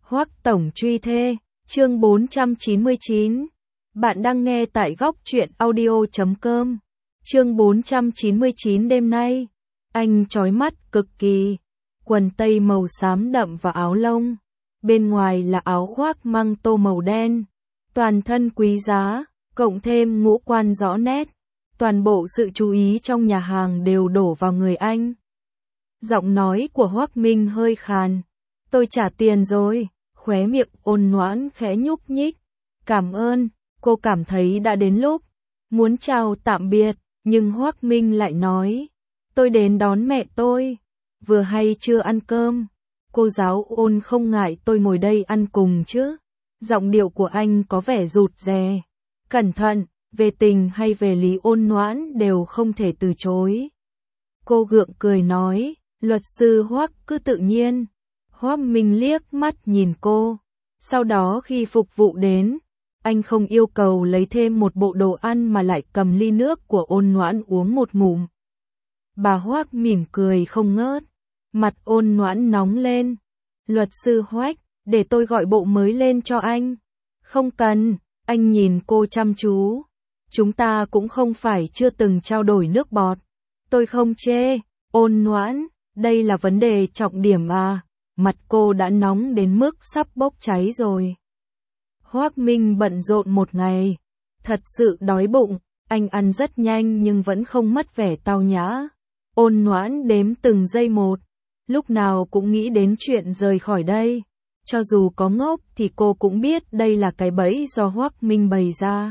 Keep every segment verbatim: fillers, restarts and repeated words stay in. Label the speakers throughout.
Speaker 1: Hoắc tổng truy thê, chương bốn trăm chín mươi chín. Bạn đang nghe tại góc truyện audio chấm com. Chương bốn trăm chín mươi chín đêm nay, anh chói mắt cực kỳ, quần tây màu xám đậm và áo lông, bên ngoài là áo khoác măng tô màu đen, toàn thân quý giá, cộng thêm ngũ quan rõ nét, toàn bộ sự chú ý trong nhà hàng đều đổ vào người anh. Giọng nói của Hoắc Minh hơi khàn, tôi trả tiền rồi, khóe miệng ôn nhoãn khẽ nhúc nhích, cảm ơn, cô cảm thấy đã đến lúc, muốn chào tạm biệt, nhưng Hoắc Minh lại nói, tôi đến đón mẹ tôi, vừa hay chưa ăn cơm, cô giáo Ôn không ngại tôi ngồi đây ăn cùng chứ, giọng điệu của anh có vẻ rụt rè, cẩn thận, về tình hay về lý ôn nhoãn đều không thể từ chối. Cô gượng cười nói, luật sư Hoắc cứ tự nhiên. Hoắc Minh liếc mắt nhìn cô, sau đó khi phục vụ đến, anh không yêu cầu lấy thêm một bộ đồ ăn mà lại cầm ly nước của ôn nhoãn uống một ngụm. Bà Hoắc mỉm cười không ngớt, mặt ôn nhoãn nóng lên. Luật sư Hoắc, để tôi gọi bộ mới lên cho anh. Không cần, anh nhìn cô chăm chú. Chúng ta cũng không phải chưa từng trao đổi nước bọt. Tôi không chê, ôn nhoãn, đây là vấn đề trọng điểm à. Mặt cô đã nóng đến mức sắp bốc cháy rồi. Hoắc Minh bận rộn một ngày, thật sự đói bụng, anh ăn rất nhanh nhưng vẫn không mất vẻ tao nhã. Ôn nhoãn đếm từng giây một, lúc nào cũng nghĩ đến chuyện rời khỏi đây. Cho dù có ngốc thì cô cũng biết đây là cái bẫy do Hoắc Minh bày ra.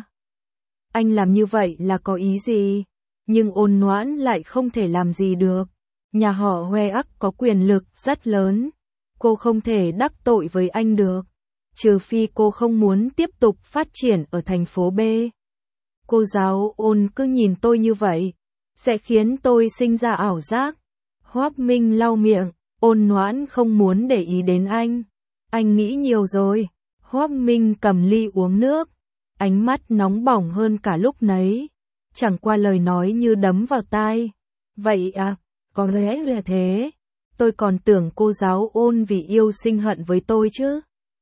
Speaker 1: Anh làm như vậy là có ý gì? Nhưng ôn nhoãn lại không thể làm gì được. Nhà họ Hoe ắc có quyền lực rất lớn. Cô không thể đắc tội với anh được, trừ phi cô không muốn tiếp tục phát triển ở thành phố B. Cô giáo Ôn cứ nhìn tôi như vậy, sẽ khiến tôi sinh ra ảo giác. Hoắc Minh lau miệng, ôn nhoãn không muốn để ý đến anh. Anh nghĩ nhiều rồi. Hoắc Minh cầm ly uống nước, ánh mắt nóng bỏng hơn cả lúc nấy. Chẳng qua lời nói như đấm vào tai. Vậy à, có lẽ là thế. Tôi còn tưởng cô giáo Ôn vì yêu sinh hận với tôi chứ.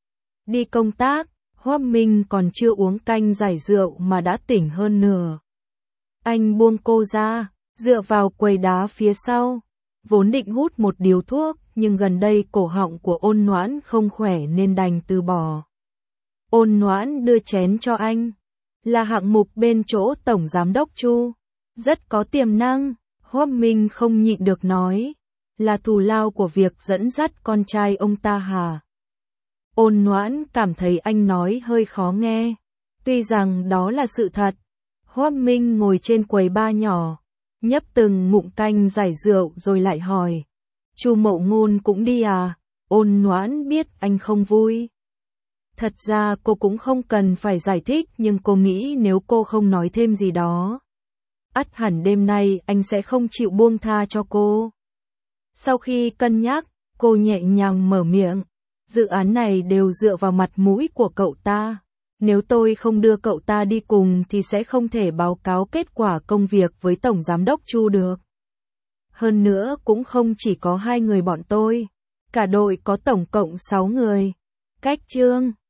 Speaker 1: Đi công tác, Hoắc Minh còn chưa uống canh giải rượu mà đã tỉnh hơn nửa. Anh buông cô ra, dựa vào quầy đá phía sau. Vốn định hút một điếu thuốc, nhưng gần đây cổ họng của ôn nhoãn không khỏe nên đành từ bỏ. Ôn nhoãn đưa chén cho anh. Là hạng mục bên chỗ Tổng Giám đốc Chu. Rất có tiềm năng, Hoắc Minh không nhịn được nói. Là thù lao của việc dẫn dắt con trai ông ta hả? Ôn nhoãn cảm thấy anh nói hơi khó nghe. Tuy rằng đó là sự thật. Hoắc Minh ngồi trên quầy bar nhỏ, nhấp từng ngụm canh giải rượu rồi lại hỏi. Chu Mậu Ngôn cũng đi à? Ôn nhoãn biết anh không vui. Thật ra cô cũng không cần phải giải thích, nhưng cô nghĩ nếu cô không nói thêm gì đó, ắt hẳn đêm nay anh sẽ không chịu buông tha cho cô. Sau khi cân nhắc, cô nhẹ nhàng mở miệng. Dự án này đều dựa vào mặt mũi của cậu ta. Nếu tôi không đưa cậu ta đi cùng thì sẽ không thể báo cáo kết quả công việc với Tổng Giám đốc Chu được. Hơn nữa cũng không chỉ có hai người bọn tôi. Cả đội có tổng cộng sáu người. Cách chương